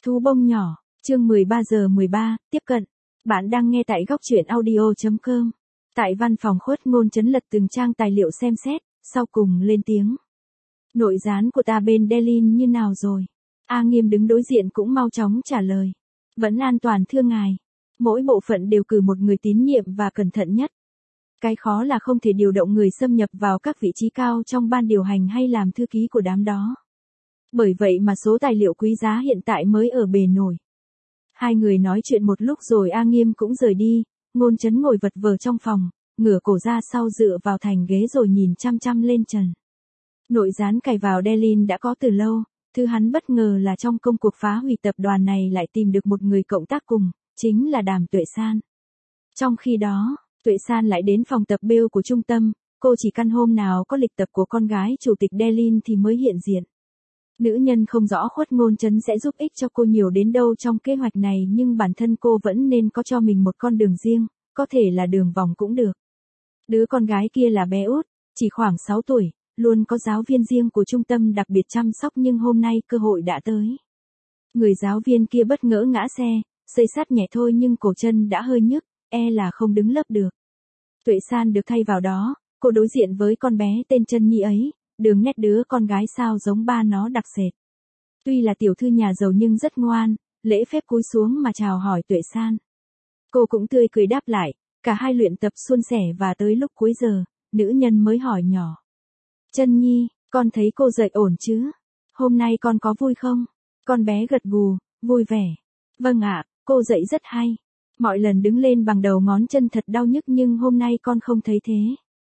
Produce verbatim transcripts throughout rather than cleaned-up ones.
Thú bông nhỏ, chương mười ba giờ mười ba, tiếp cận. Bạn đang nghe tại góc truyện audio chấm com. Tại văn phòng Khuất Ngôn Chấn lật từng trang tài liệu xem xét, sau cùng lên tiếng. Nội gián của ta bên Delin như nào rồi? A Nghiêm đứng đối diện cũng mau chóng trả lời. Vẫn an toàn thưa ngài. Mỗi bộ phận đều cử một người tín nhiệm và cẩn thận nhất. Cái khó là không thể điều động người xâm nhập vào các vị trí cao trong ban điều hành hay làm thư ký của đám đó. Bởi vậy mà số tài liệu quý giá hiện tại mới ở bề nổi. Hai người nói chuyện một lúc rồi A Nghiêm cũng rời đi, Ngôn Chấn ngồi vật vờ trong phòng, ngửa cổ ra sau dựa vào thành ghế rồi nhìn chăm chăm lên trần. Nội gián cài vào Delin đã có từ lâu, thứ hắn bất ngờ là trong công cuộc phá hủy tập đoàn này lại tìm được một người cộng tác cùng, chính là Đàm Tuệ San. Trong khi đó, Tuệ San lại đến phòng tập bêu của trung tâm, cô chỉ căn hôm nào có lịch tập của con gái chủ tịch Delin thì mới hiện diện. Nữ nhân không rõ Khuất Ngôn Chấn sẽ giúp ích cho cô nhiều đến đâu trong kế hoạch này, nhưng bản thân cô vẫn nên có cho mình một con đường riêng, có thể là đường vòng cũng được. Đứa con gái kia là bé út, chỉ khoảng sáu tuổi, luôn có giáo viên riêng của trung tâm đặc biệt chăm sóc, nhưng hôm nay cơ hội đã tới. Người giáo viên kia bất ngỡ ngã xe, xây sát nhẹ thôi nhưng cổ chân đã hơi nhức, e là không đứng lớp được. Tuệ San được thay vào đó, cô đối diện với con bé tên Chân Nhi ấy. Đường nét đứa con gái sao giống ba nó đặc sệt. Tuy là tiểu thư nhà giàu nhưng rất ngoan, lễ phép cúi xuống mà chào hỏi Tuệ San. Cô cũng tươi cười đáp lại, cả hai luyện tập suôn sẻ và tới lúc cuối giờ, nữ nhân mới hỏi nhỏ. Chân Nhi, con thấy cô dậy ổn chứ? Hôm nay con có vui không? Con bé gật gù, vui vẻ. Vâng ạ, cô dậy rất hay. Mọi lần đứng lên bằng đầu ngón chân thật đau nhức nhưng hôm nay con không thấy thế.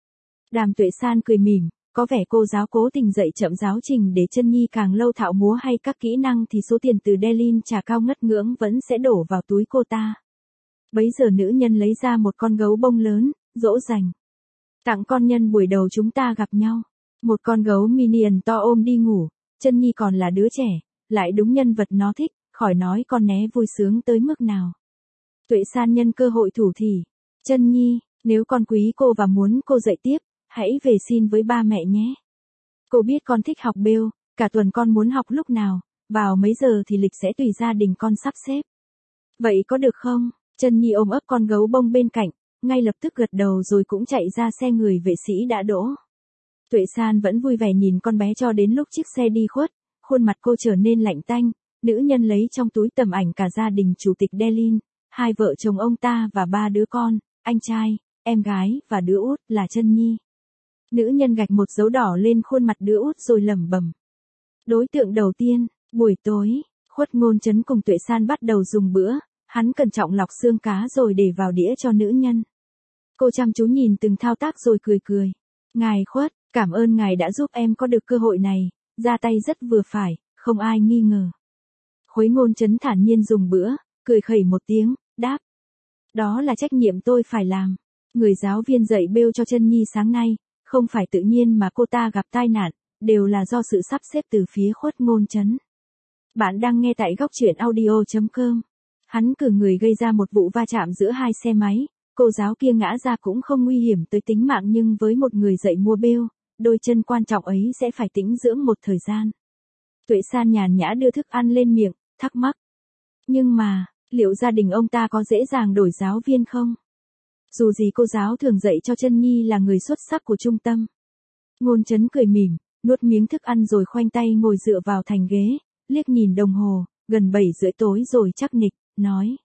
Đàm Tuệ San cười mỉm. Có vẻ cô giáo cố tình dạy chậm giáo trình để Chân Nhi càng lâu thạo múa hay các kỹ năng thì số tiền từ Delin trả cao ngất ngưỡng vẫn sẽ đổ vào túi cô ta. Bấy giờ nữ nhân lấy ra một con gấu bông lớn, dỗ dành. Tặng con nhân buổi đầu chúng ta gặp nhau. Một con gấu minion to ôm đi ngủ, Chân Nhi còn là đứa trẻ, lại đúng nhân vật nó thích, khỏi nói con né vui sướng tới mức nào. Tuệ San nhân cơ hội thủ thỉ. Chân Nhi, nếu con quý cô và muốn cô dạy tiếp, hãy về xin với ba mẹ nhé. Cô biết con thích học bêu, cả tuần con muốn học lúc nào, vào mấy giờ thì lịch sẽ tùy gia đình con sắp xếp. Vậy có được không? Chân Nhi ôm ấp con gấu bông bên cạnh, ngay lập tức gật đầu rồi cũng chạy ra xe người vệ sĩ đã đỗ. Tuệ San vẫn vui vẻ nhìn con bé cho đến lúc chiếc xe đi khuất, khuôn mặt cô trở nên lạnh tanh, nữ nhân lấy trong túi tấm ảnh cả gia đình chủ tịch Delin, hai vợ chồng ông ta và ba đứa con, anh trai, em gái và đứa út là Chân Nhi. Nữ nhân gạch một dấu đỏ lên khuôn mặt đứa út rồi lẩm bẩm. Đối tượng đầu tiên, buổi tối, Khuất Ngôn Chấn cùng Tuệ San bắt đầu dùng bữa, hắn cẩn trọng lọc xương cá rồi để vào đĩa cho nữ nhân. Cô chăm chú nhìn từng thao tác rồi cười cười. Ngài Khuất, cảm ơn ngài đã giúp em có được cơ hội này, ra tay rất vừa phải, không ai nghi ngờ. Khuất Ngôn Chấn thản nhiên dùng bữa, cười khẩy một tiếng, đáp. Đó là trách nhiệm tôi phải làm. Người giáo viên dạy bêu cho Chân Nhi sáng nay. Không phải tự nhiên mà cô ta gặp tai nạn, đều là do sự sắp xếp từ phía Khuất Ngôn Chấn. Bạn đang nghe tại góc truyện audio chấm com. Hắn cử người gây ra một vụ va chạm giữa hai xe máy, cô giáo kia ngã ra cũng không nguy hiểm tới tính mạng nhưng với một người dạy mua bêu, đôi chân quan trọng ấy sẽ phải tĩnh dưỡng một thời gian. Tuệ San nhàn nhã đưa thức ăn lên miệng, thắc mắc. Nhưng mà, liệu gia đình ông ta có dễ dàng đổi giáo viên không? Dù gì cô giáo thường dạy cho Chân Nhi là người xuất sắc của trung tâm. Ngôn Chấn cười mỉm, nuốt miếng thức ăn rồi khoanh tay ngồi dựa vào thành ghế, liếc nhìn đồng hồ, gần bảy rưỡi tối rồi chắc nịch, nói.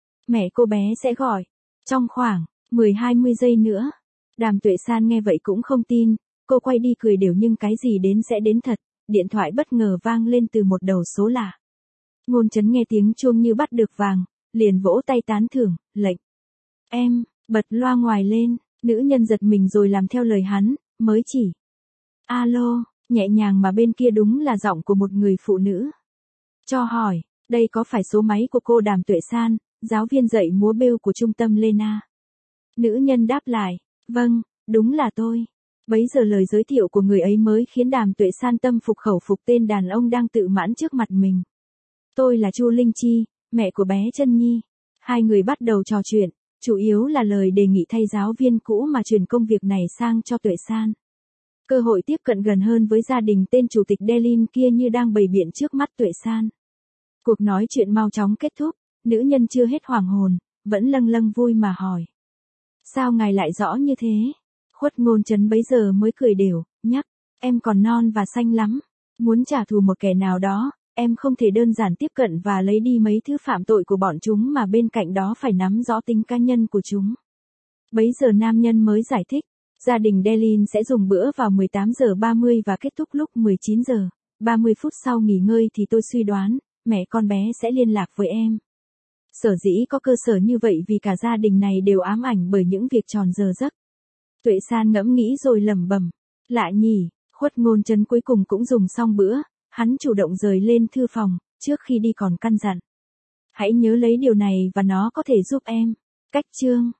Mẹ cô bé sẽ gọi, trong khoảng mười hai mươi giây nữa. Đàm Tuệ San nghe vậy cũng không tin, cô quay đi cười đều nhưng cái gì đến sẽ đến thật, điện thoại bất ngờ vang lên từ một đầu số lạ. Ngôn Chấn nghe tiếng chuông như bắt được vàng, liền vỗ tay tán thưởng, lệnh. Em. Bật loa ngoài lên, nữ nhân giật mình rồi làm theo lời hắn, mới chỉ. Alo, nhẹ nhàng mà bên kia đúng là giọng của một người phụ nữ. Cho hỏi, đây có phải số máy của cô Đàm Tuệ San, giáo viên dạy múa bêu của trung tâm Lena? Nữ nhân đáp lại, vâng, đúng là tôi. Bấy giờ lời giới thiệu của người ấy mới khiến Đàm Tuệ San tâm phục khẩu phục tên đàn ông đang tự mãn trước mặt mình. Tôi là Chu Linh Chi, mẹ của bé Chân Nhi. Hai người bắt đầu trò chuyện. Chủ yếu là lời đề nghị thay giáo viên cũ mà chuyển công việc này sang cho Tuệ San. Cơ hội tiếp cận gần hơn với gia đình tên chủ tịch Delin kia như đang bày biện trước mắt Tuệ San. Cuộc nói chuyện mau chóng kết thúc, nữ nhân chưa hết hoàng hồn, vẫn lâng lâng vui mà hỏi. Sao ngài lại rõ như thế? Khuất Ngôn Trấn bấy giờ mới cười đều, nhắc, em còn non và xanh lắm. Muốn trả thù một kẻ nào đó, em không thể đơn giản tiếp cận và lấy đi mấy thứ phạm tội của bọn chúng mà bên cạnh đó phải nắm rõ tính cá nhân của chúng. Bấy giờ nam nhân mới giải thích, gia đình Delin sẽ dùng bữa vào mười tám giờ ba mươi và kết thúc lúc mười chín giờ, ba mươi phút sau nghỉ ngơi thì tôi suy đoán, mẹ con bé sẽ liên lạc với em. Sở dĩ có cơ sở như vậy vì cả gia đình này đều ám ảnh bởi những việc tròn giờ giấc. Tuệ San ngẫm nghĩ rồi lẩm bẩm, lạ nhỉ. Khuất Ngôn Trấn cuối cùng cũng dùng xong bữa, hắn chủ động rời lên thư phòng, trước khi đi còn căn dặn. Hãy nhớ lấy điều này và nó có thể giúp em. Cách chương